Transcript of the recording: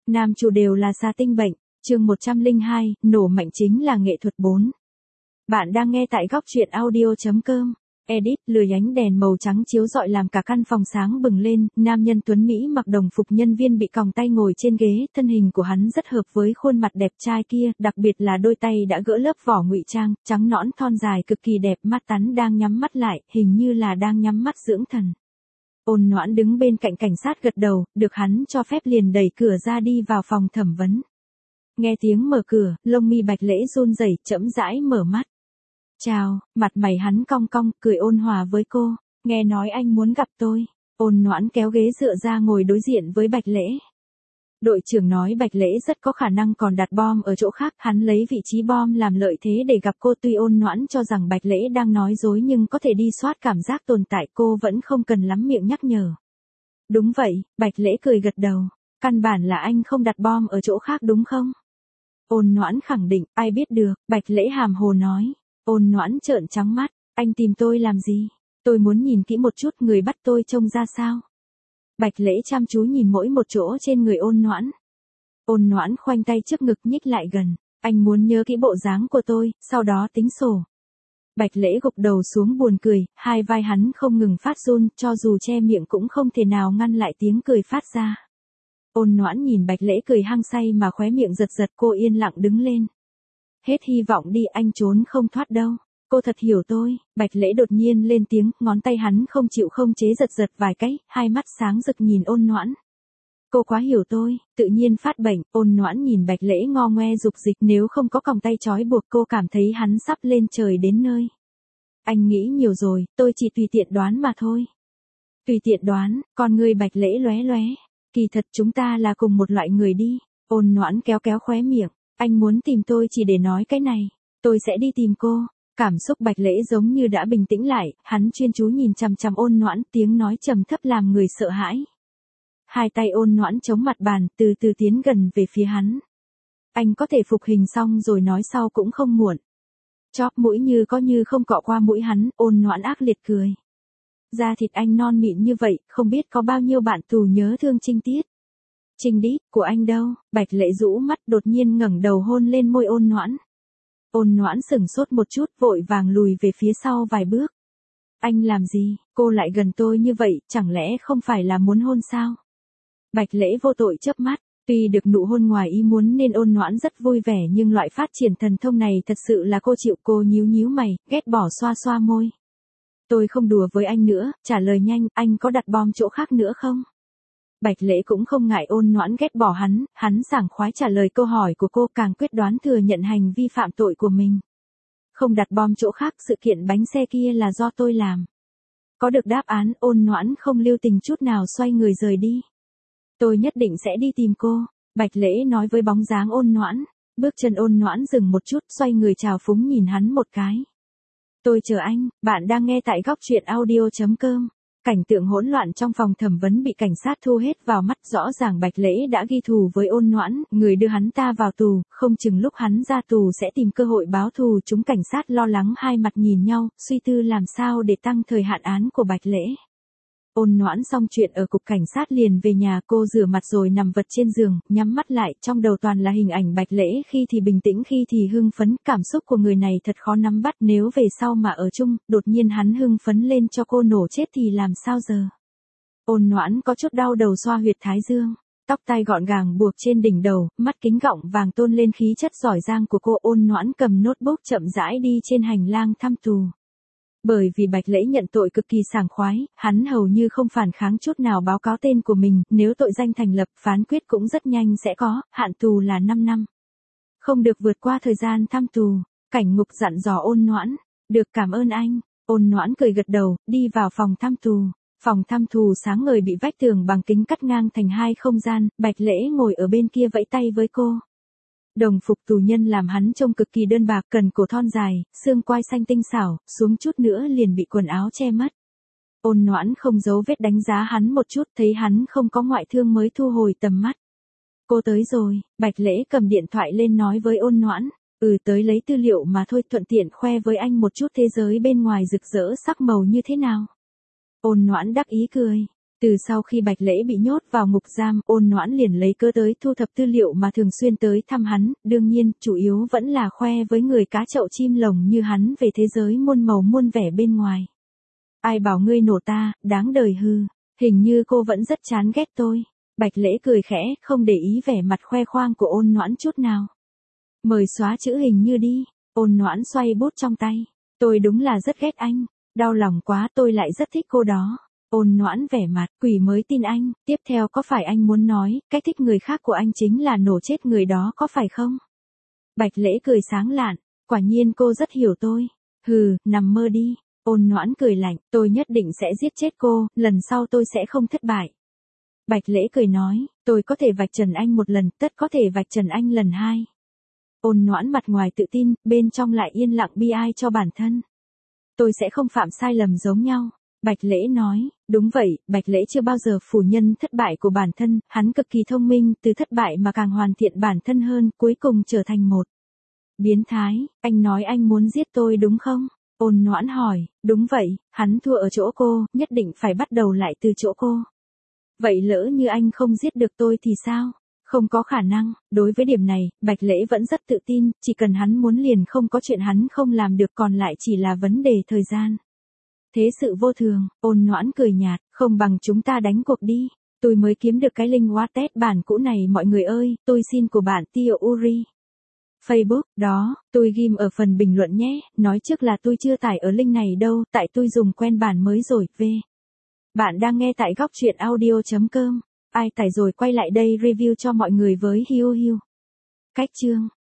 Nam chủ đều là xà tinh bệnh, chương 102, nổ mạnh chính là nghệ thuật 4. Bạn đang nghe tại góc truyện audio.com. Edit, lười ánh đèn màu trắng chiếu rọi làm cả căn phòng sáng bừng lên, nam nhân tuấn Mỹ mặc đồng phục nhân viên bị còng tay ngồi trên ghế, thân hình của hắn rất hợp với khuôn mặt đẹp trai kia, đặc biệt là đôi tay đã gỡ lớp vỏ ngụy trang, trắng nõn thon dài cực kỳ đẹp, mắt tắn đang nhắm mắt lại, hình như là đang nhắm mắt dưỡng thần. Ôn Noãn đứng bên cạnh cảnh sát gật đầu, được hắn cho phép liền đẩy cửa ra đi vào phòng thẩm vấn. Nghe tiếng mở cửa, lông mi Bạch Lễ run rẩy, chậm rãi mở mắt. Chào, mặt mày hắn cong cong, cười ôn hòa với cô, nghe nói anh muốn gặp tôi. Ôn Noãn kéo ghế dựa ra ngồi đối diện với Bạch Lễ. Đội trưởng nói Bạch Lễ rất có khả năng còn đặt bom ở chỗ khác, hắn lấy vị trí bom làm lợi thế để gặp cô. Tuy Ôn Noãn cho rằng Bạch Lễ đang nói dối nhưng có thể đi soát cảm giác tồn tại, cô vẫn không cần lắm miệng nhắc nhở. Đúng vậy, Bạch Lễ cười gật đầu, căn bản là anh không đặt bom ở chỗ khác đúng không? Ôn Noãn khẳng định, ai biết được, Bạch Lễ hàm hồ nói. Ôn Noãn trợn trắng mắt, anh tìm tôi làm gì? Tôi muốn nhìn kỹ một chút người bắt tôi trông ra sao? Bạch Lễ chăm chú nhìn mỗi một chỗ trên người Ôn Noãn. Ôn Noãn khoanh tay trước ngực nhích lại gần, anh muốn nhớ kỹ bộ dáng của tôi, sau đó tính sổ. Bạch Lễ gục đầu xuống buồn cười, hai vai hắn không ngừng phát run, cho dù che miệng cũng không thể nào ngăn lại tiếng cười phát ra. Ôn Noãn nhìn Bạch Lễ cười hăng say mà khóe miệng giật giật, cô yên lặng đứng lên. Hết hy vọng đi, anh trốn không thoát đâu. Cô thật hiểu tôi. Bạch Lễ đột nhiên lên tiếng, ngón tay hắn không chịu không chế giật giật vài cái, hai mắt sáng rực nhìn Ôn Noãn. Cô quá hiểu tôi, tự nhiên phát bệnh. Ôn Noãn nhìn Bạch Lễ ngo ngoe dục dịch, nếu không có còng tay trói buộc cô cảm thấy hắn sắp lên trời đến nơi. Anh nghĩ nhiều rồi, tôi chỉ tùy tiện đoán mà thôi. Tùy tiện đoán, con người Bạch Lễ lóe lóe. Kỳ thật chúng ta là cùng một loại người đi. Ôn Noãn kéo kéo khóe miệng. Anh muốn tìm tôi chỉ để nói cái này. Tôi sẽ đi tìm cô. Cảm xúc Bạch Lễ giống như đã bình tĩnh lại, hắn chuyên chú nhìn chằm chằm Ôn Noãn, tiếng nói trầm thấp làm người sợ hãi. Hai tay Ôn Noãn chống mặt bàn, từ từ tiến gần về phía hắn. Anh có thể phục hình xong rồi nói sau cũng không muộn. Chóp mũi như có như không cọ qua mũi hắn, Ôn Noãn ác liệt cười. Da thịt anh non mịn như vậy, không biết có bao nhiêu bạn tù nhớ thương trinh tiết. Trinh đít, của anh đâu? Bạch Lễ rũ mắt đột nhiên ngẩng đầu hôn lên môi Ôn Noãn. Ôn Noãn sửng sốt một chút, vội vàng lùi về phía sau vài bước. Anh làm gì? Cô lại gần tôi như vậy, chẳng lẽ không phải là muốn hôn sao? Bạch Lễ vô tội chớp mắt, tuy được nụ hôn ngoài ý muốn nên Ôn Noãn rất vui vẻ nhưng loại phát triển thần thông này thật sự là cô chịu. Cô nhíu nhíu mày, ghét bỏ xoa xoa môi. Tôi không đùa với anh nữa, trả lời nhanh, anh có đặt bom chỗ khác nữa không? Bạch Lễ cũng không ngại Ôn Noãn ghét bỏ hắn sảng khoái trả lời câu hỏi của cô, càng quyết đoán thừa nhận hành vi phạm tội của mình. Không đặt bom chỗ khác, sự kiện bánh xe kia là do tôi làm. Có được đáp án, Ôn Noãn không lưu tình chút nào xoay người rời đi. Tôi nhất định sẽ đi tìm cô, Bạch Lễ nói với bóng dáng Ôn Noãn. Bước chân Ôn Noãn dừng một chút, xoay người chào phúng nhìn hắn một cái. Tôi chờ anh, bạn đang nghe tại góc truyện audio.com. Cảnh tượng hỗn loạn trong phòng thẩm vấn bị cảnh sát thu hết vào mắt, rõ ràng Bạch Lễ đã ghi thù với Ôn Noãn, người đưa hắn ta vào tù, không chừng lúc hắn ra tù sẽ tìm cơ hội báo thù. Chúng cảnh sát lo lắng hai mặt nhìn nhau, suy tư làm sao để tăng thời hạn án của Bạch Lễ. Ôn Noãn xong chuyện ở cục cảnh sát liền về nhà, cô rửa mặt rồi nằm vật trên giường, nhắm mắt lại, trong đầu toàn là hình ảnh Bạch Lễ khi thì bình tĩnh khi thì hưng phấn, cảm xúc của người này thật khó nắm bắt, nếu về sau mà ở chung, đột nhiên hắn hưng phấn lên cho cô nổ chết thì làm sao giờ? Ôn Noãn có chút đau đầu xoa huyệt thái dương, tóc tai gọn gàng buộc trên đỉnh đầu, mắt kính gọng vàng tôn lên khí chất giỏi giang của cô. Ôn Noãn cầm notebook chậm rãi đi trên hành lang thăm tù. Bởi vì Bạch Lễ nhận tội cực kỳ sảng khoái, hắn hầu như không phản kháng chút nào báo cáo tên của mình, nếu tội danh thành lập, phán quyết cũng rất nhanh sẽ có, hạn tù là 5 năm. Không được vượt qua thời gian thăm tù. Cảnh ngục dặn dò Ôn Noãn, được, cảm ơn anh. Ôn Noãn cười gật đầu, đi vào phòng thăm tù. Phòng thăm tù sáng ngời bị vách tường bằng kính cắt ngang thành hai không gian, Bạch Lễ ngồi ở bên kia vẫy tay với cô. Đồng phục tù nhân làm hắn trông cực kỳ đơn bạc, cần cổ thon dài, xương quai xanh tinh xảo, xuống chút nữa liền bị quần áo che mất. Ôn Noãn không giấu vết đánh giá hắn một chút, thấy hắn không có ngoại thương mới thu hồi tầm mắt. Cô tới rồi, Bạch Lễ cầm điện thoại lên nói với Ôn Noãn. Tới lấy tư liệu mà thôi, thuận tiện khoe với anh một chút thế giới bên ngoài rực rỡ sắc màu như thế nào. Ôn Noãn đắc ý cười. Từ sau khi Bạch Lễ bị nhốt vào ngục giam, Ôn Noãn liền lấy cớ tới thu thập tư liệu mà thường xuyên tới thăm hắn, đương nhiên, chủ yếu vẫn là khoe với người cá chậu chim lồng như hắn về thế giới muôn màu muôn vẻ bên ngoài. Ai bảo ngươi nổ ta, đáng đời hư, hình như cô vẫn rất chán ghét tôi. Bạch Lễ cười khẽ, không để ý vẻ mặt khoe khoang của Ôn Noãn chút nào. Mời xóa chữ hình như đi. Ôn Noãn xoay bút trong tay. Tôi đúng là rất ghét anh, đau lòng quá, tôi lại rất thích cô đó. Ôn Noãn vẻ mặt, quỷ mới tin anh, tiếp theo có phải anh muốn nói, cách thích người khác của anh chính là nổ chết người đó có phải không? Bạch Lễ cười sáng lạn, quả nhiên cô rất hiểu tôi. Hừ, nằm mơ đi. Ôn Noãn cười lạnh, tôi nhất định sẽ giết chết cô, lần sau tôi sẽ không thất bại. Bạch Lễ cười nói, tôi có thể vạch trần anh một lần, tất có thể vạch trần anh lần hai. Ôn Noãn mặt ngoài tự tin, bên trong lại yên lặng bi ai cho bản thân. Tôi sẽ không phạm sai lầm giống nhau. Bạch Lễ nói, đúng vậy, Bạch Lễ chưa bao giờ phủ nhận thất bại của bản thân, hắn cực kỳ thông minh, từ thất bại mà càng hoàn thiện bản thân hơn, cuối cùng trở thành một biến thái. Anh nói anh muốn giết tôi đúng không? Ôn Noãn hỏi, đúng vậy, hắn thua ở chỗ cô, nhất định phải bắt đầu lại từ chỗ cô. Vậy lỡ như anh không giết được tôi thì sao? Không có khả năng, đối với điểm này, Bạch Lễ vẫn rất tự tin, chỉ cần hắn muốn liền không có chuyện hắn không làm được, còn lại chỉ là vấn đề thời gian. Thế sự vô thường, Ôn Noãn cười nhạt, không bằng chúng ta đánh cuộc đi. Tôi mới kiếm được cái link Wattpad bản cũ này mọi người ơi, tôi xin của bạn Tio Uri. Facebook, đó, tôi ghim ở phần bình luận nhé, nói trước là tôi chưa tải ở link này đâu, tại tôi dùng quen bản mới rồi, Bạn đang nghe tại góc truyện audio.com. Ai tải rồi quay lại đây review cho mọi người với Hiu Hiu. Cách chương